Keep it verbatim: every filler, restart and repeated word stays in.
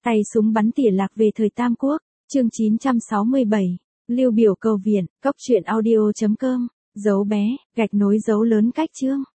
Tay súng bắn tỉa lạc về thời Tam Quốc, chương chín trăm sáu mươi bảy, Lưu Biểu cầu viện, cốc truyện audio chấm com, dấu bé, gạch nối dấu lớn cách chương.